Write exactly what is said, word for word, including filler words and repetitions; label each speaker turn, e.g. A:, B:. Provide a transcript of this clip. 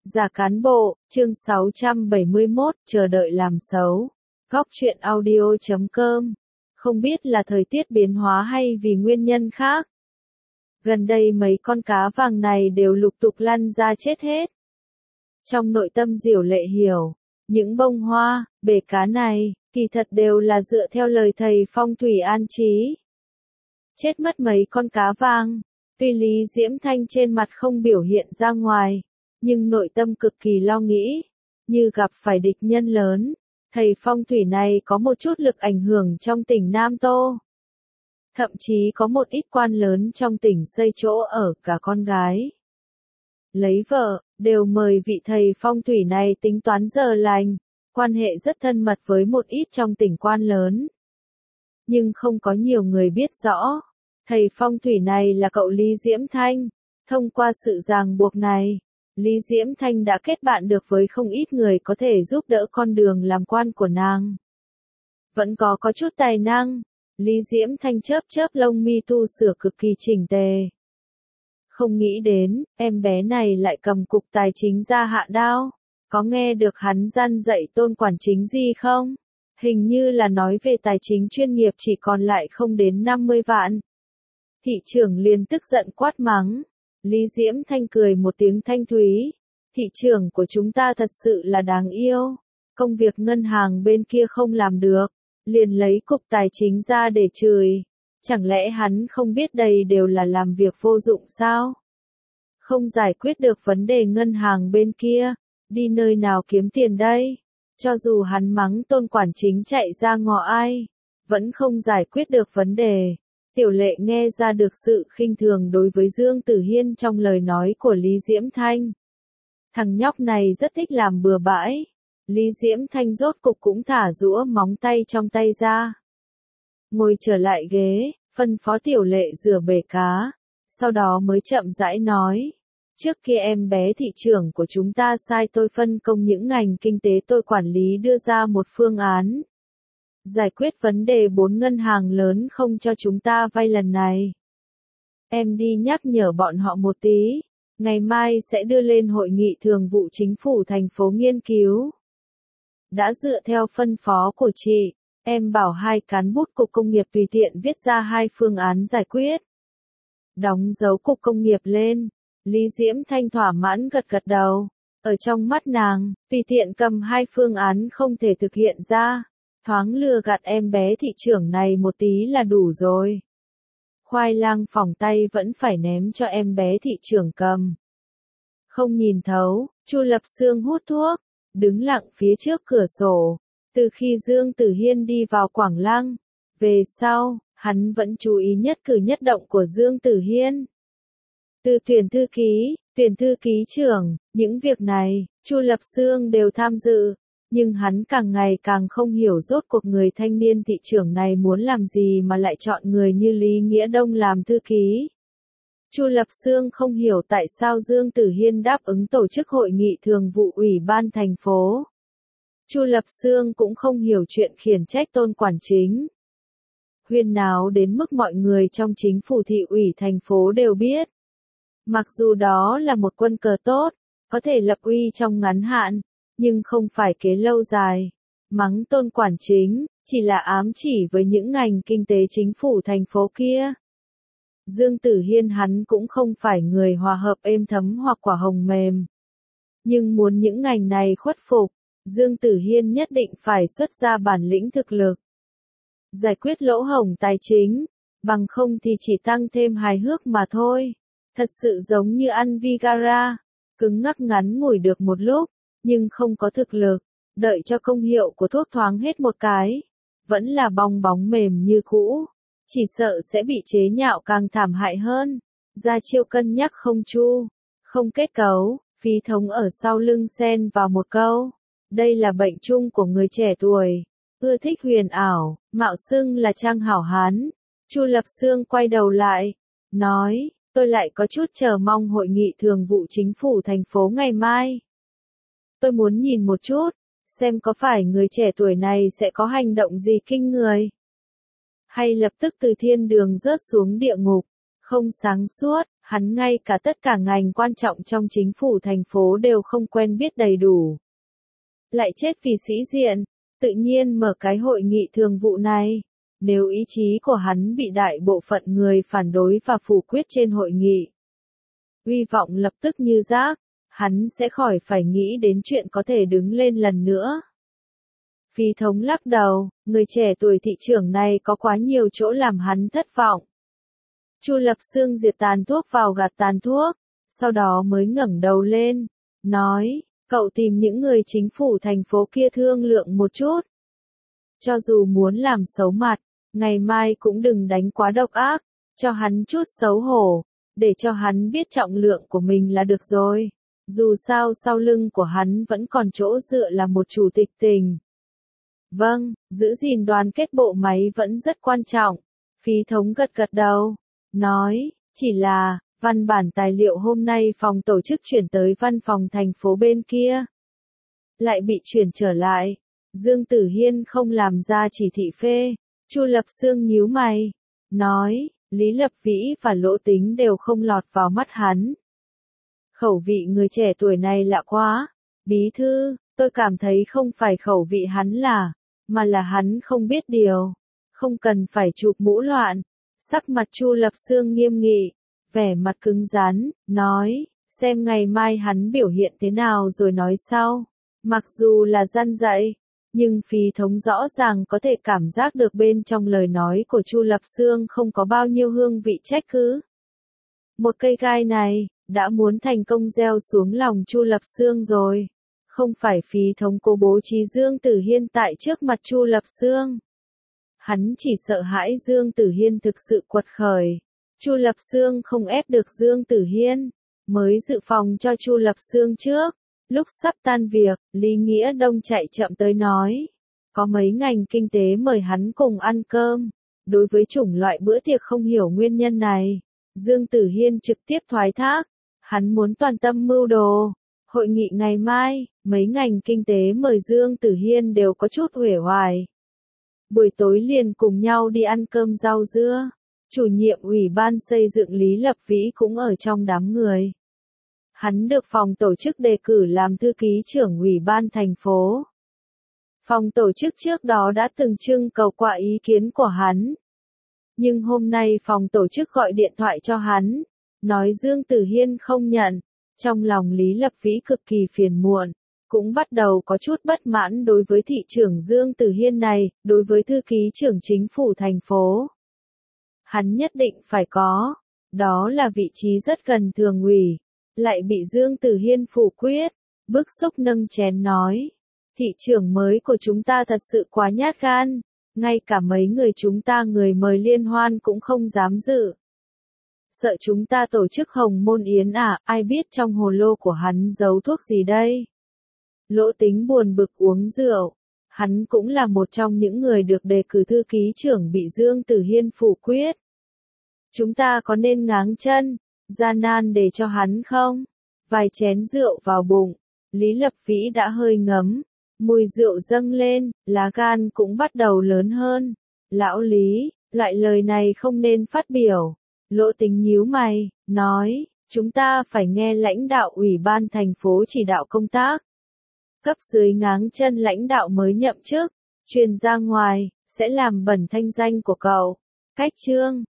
A: Giả cán bộ, chương sáu trăm bảy mươi mốt, chờ đợi làm xấu. Góc truyện audio chấm com. Không biết là thời tiết biến hóa hay vì nguyên nhân khác. Gần đây mấy con cá vàng này đều lục tục lăn ra chết hết. Trong nội tâm Diểu Lệ hiểu, những bông hoa, bể cá này, kỳ thật đều là dựa theo lời thầy phong thủy an trí. Chết mất mấy con cá vàng, tuy Lý Diễm Thanh trên mặt không biểu hiện ra ngoài, nhưng nội tâm cực kỳ lo nghĩ, như gặp phải địch nhân lớn. Thầy phong thủy này có một chút lực ảnh hưởng trong tỉnh Nam Tô. Thậm chí có một ít quan lớn trong tỉnh xây chỗ ở cả con gái. Lấy vợ, đều mời vị thầy phong thủy này tính toán giờ lành, quan hệ rất thân mật với một ít trong tỉnh quan lớn. Nhưng không có nhiều người biết rõ, thầy phong thủy này là cậu Lý Diễm Thanh. Thông qua sự ràng buộc này, Lý Diễm Thanh đã kết bạn được với không ít người có thể giúp đỡ con đường làm quan của nàng. Vẫn có có chút tài năng, Lý Diễm Thanh chớp chớp lông mi tu sửa cực kỳ chỉnh tề. Không nghĩ đến, em bé này lại cầm cục tài chính ra hạ đao. Có nghe được hắn gian dạy tôn quản chính gì không? Hình như là nói về tài chính chuyên nghiệp chỉ còn lại không đến năm mươi vạn. Thị trưởng liền tức giận quát mắng. Lý Diễm Thanh cười một tiếng thanh thúy. Thị trưởng của chúng ta thật sự là đáng yêu. Công việc ngân hàng bên kia không làm được, liền lấy cục tài chính ra để chửi. Chẳng lẽ hắn không biết đây đều là làm việc vô dụng sao? Không giải quyết được vấn đề ngân hàng bên kia, đi nơi nào kiếm tiền đây? Cho dù hắn mắng tôn quản chính chạy ra ngõ ai, vẫn không giải quyết được vấn đề. Tiểu Lệ nghe ra được sự khinh thường đối với Dương Tử Hiên trong lời nói của Lý Diễm Thanh. Thằng nhóc này rất thích làm bừa bãi. Lý Diễm Thanh rốt cục cũng thả rũa móng tay trong tay ra. Ngồi trở lại ghế, phân phó Tiểu Lệ rửa bể cá, sau đó mới chậm rãi nói. Trước kia em bé thị trưởng của chúng ta sai tôi phân công những ngành kinh tế tôi quản lý đưa ra một phương án. Giải quyết vấn đề bốn ngân hàng lớn không cho chúng ta vay lần này. Em đi nhắc nhở bọn họ một tí, ngày mai sẽ đưa lên hội nghị thường vụ chính phủ thành phố nghiên cứu. Đã dựa theo phân phó của chị, em bảo hai cán bút cục công nghiệp tùy tiện viết ra hai phương án giải quyết. Đóng dấu cục công nghiệp lên, Lý Diễm Thanh thỏa mãn gật gật đầu. Ở trong mắt nàng, tùy tiện cầm hai phương án không thể thực hiện ra. Thoáng lừa gạt em bé thị trưởng này một tí là đủ rồi. Khoai lang phỏng tay vẫn phải ném cho em bé thị trưởng cầm. Không nhìn thấu, Chu Lập Xương hút thuốc, đứng lặng phía trước cửa sổ. Từ khi Dương Tử Hiên đi vào Quảng Lăng, về sau, hắn vẫn chú ý nhất cử nhất động của Dương Tử Hiên. Từ tuyển thư ký, tuyển thư ký trưởng, những việc này, Chu Lập Xương đều tham dự. Nhưng hắn càng ngày càng không hiểu rốt cuộc người thanh niên thị trưởng này muốn làm gì mà lại chọn người như Lý Nghĩa Đông làm thư ký. Chu Lập Xương không hiểu tại sao Dương Tử Hiên đáp ứng tổ chức hội nghị thường vụ ủy ban thành phố. Chu Lập Xương cũng không hiểu chuyện khiển trách tôn quản chính. Huyên náo đến mức mọi người trong chính phủ thị ủy thành phố đều biết. Mặc dù đó là một quân cờ tốt, có thể lập uy trong ngắn hạn, nhưng không phải kế lâu dài. Mắng tôn quản chính, chỉ là ám chỉ với những ngành kinh tế chính phủ thành phố kia. Dương Tử Hiên hắn cũng không phải người hòa hợp êm thấm hoặc quả hồng mềm. Nhưng muốn những ngành này khuất phục, Dương Tử Hiên nhất định phải xuất ra bản lĩnh thực lực. Giải quyết lỗ hổng tài chính, bằng không thì chỉ tăng thêm hài hước mà thôi. Thật sự giống như ăn Vigara, cứng ngắc ngắn ngủi được một lúc, nhưng không có thực lực, đợi cho công hiệu của thuốc thoáng hết một cái, vẫn là bong bóng mềm như cũ, chỉ sợ sẽ bị chế nhạo càng thảm hại hơn. Ra chiêu cân nhắc không chu, không kết cấu, Phí Thống ở sau lưng xen vào một câu. Đây là bệnh chung của người trẻ tuổi, ưa thích huyền ảo, mạo xưng là trang hảo hán. Chu Lập Xương quay đầu lại, nói, tôi lại có chút chờ mong hội nghị thường vụ chính phủ thành phố ngày mai. Tôi muốn nhìn một chút, xem có phải người trẻ tuổi này sẽ có hành động gì kinh người. Hay lập tức từ thiên đường rớt xuống địa ngục, không sáng suốt, Hắn ngay cả tất cả ngành quan trọng trong chính phủ thành phố đều không quen biết đầy đủ. Lại chết vì sĩ diện, tự nhiên mở cái hội nghị thường vụ này. Nếu ý chí của hắn bị đại bộ phận người phản đối và phủ quyết trên hội nghị, uy vọng lập tức như rác, hắn sẽ khỏi phải nghĩ đến chuyện có thể đứng lên lần nữa. Phí Thống lắc đầu, người trẻ tuổi thị trưởng này có quá nhiều chỗ làm hắn thất vọng. Chu Lập Xương diệt tàn thuốc vào gạt tàn thuốc, sau đó mới ngẩng đầu lên, nói, cậu tìm những người chính phủ thành phố kia thương lượng một chút. Cho dù muốn làm xấu mặt, ngày mai cũng đừng đánh quá độc ác, cho hắn chút xấu hổ, để cho hắn biết trọng lượng của mình là được rồi. Dù sao sau lưng của hắn vẫn còn chỗ dựa là một chủ tịch tỉnh. Vâng, giữ gìn đoàn kết bộ máy vẫn rất quan trọng. Phí Thống gật gật đầu, nói, chỉ là, văn bản tài liệu hôm nay phòng tổ chức chuyển tới văn phòng thành phố bên kia. Lại bị chuyển trở lại. Dương Tử Hiên không làm ra chỉ thị phê. Chu Lập Xương nhíu mày, nói, Lý Lập Vĩ và Lỗ Tính đều không lọt vào mắt hắn. Khẩu vị người trẻ tuổi này lạ quá. Bí thư, tôi cảm thấy không phải khẩu vị hắn là, mà là hắn không biết điều. Không cần phải chụp mũ loạn. Sắc mặt Chu Lập Xương nghiêm nghị, vẻ mặt cứng rắn, nói, xem ngày mai hắn biểu hiện thế nào rồi nói sau. Mặc dù là gian dạy, nhưng Phí Thống rõ ràng có thể cảm giác được bên trong lời nói của Chu Lập Xương không có bao nhiêu hương vị trách cứ. Một cây gai này, đã muốn thành công gieo xuống lòng Chu Lập Xương rồi. Không phải Phí Thống cố bố trí Dương Tử Hiên tại trước mặt Chu Lập Xương. Hắn chỉ sợ hãi Dương Tử Hiên thực sự quật khởi. Chu Lập Xương không ép được Dương Tử Hiên, mới dự phòng cho Chu Lập Xương trước. Lúc sắp tan việc, Lý Nghĩa Đông chạy chậm tới nói, có mấy ngành kinh tế mời hắn cùng ăn cơm. Đối với chủng loại bữa tiệc không hiểu nguyên nhân này, Dương Tử Hiên trực tiếp thoái thác, hắn muốn toàn tâm mưu đồ. Hội nghị ngày mai, mấy ngành kinh tế mời Dương Tử Hiên đều có chút uể oải. Buổi tối liền cùng nhau đi ăn cơm rau dưa. Chủ nhiệm ủy ban xây dựng Lý Lập Vĩ cũng ở trong đám người. Hắn được phòng tổ chức đề cử làm thư ký trưởng ủy ban thành phố. Phòng tổ chức trước đó đã từng trưng cầu qua ý kiến của hắn. Nhưng hôm nay phòng tổ chức gọi điện thoại cho hắn, nói Dương Tử Hiên không nhận. Trong lòng Lý Lập Vĩ cực kỳ phiền muộn, cũng bắt đầu có chút bất mãn đối với thị trưởng Dương Tử Hiên này, đối với thư ký trưởng chính phủ thành phố. Hắn nhất định phải có, đó là vị trí rất gần thường ủy, lại bị Dương Tử Hiên phủ quyết, bức xúc nâng chén nói. Thị trưởng mới của chúng ta thật sự quá nhát gan, ngay cả mấy người chúng ta người mời liên hoan cũng không dám dự. Sợ chúng ta tổ chức hồng môn yến à, ai biết trong hồ lô của hắn giấu thuốc gì đây? Lỗ Tính buồn bực uống rượu, hắn cũng là một trong những người được đề cử thư ký trưởng bị Dương Tử Hiên phủ quyết. Chúng ta có nên ngáng chân, gian nan để cho hắn không? Vài chén rượu vào bụng, Lý Lập Vĩ đã hơi ngấm, mùi rượu dâng lên, lá gan cũng bắt đầu lớn hơn. Lão Lý, loại lời này không nên phát biểu. Lỗ Tính nhíu mày, nói, chúng ta phải nghe lãnh đạo ủy ban thành phố chỉ đạo công tác. Cấp dưới ngáng chân lãnh đạo mới nhậm chức, truyền ra ngoài, sẽ làm bẩn thanh danh của cậu. Cách chương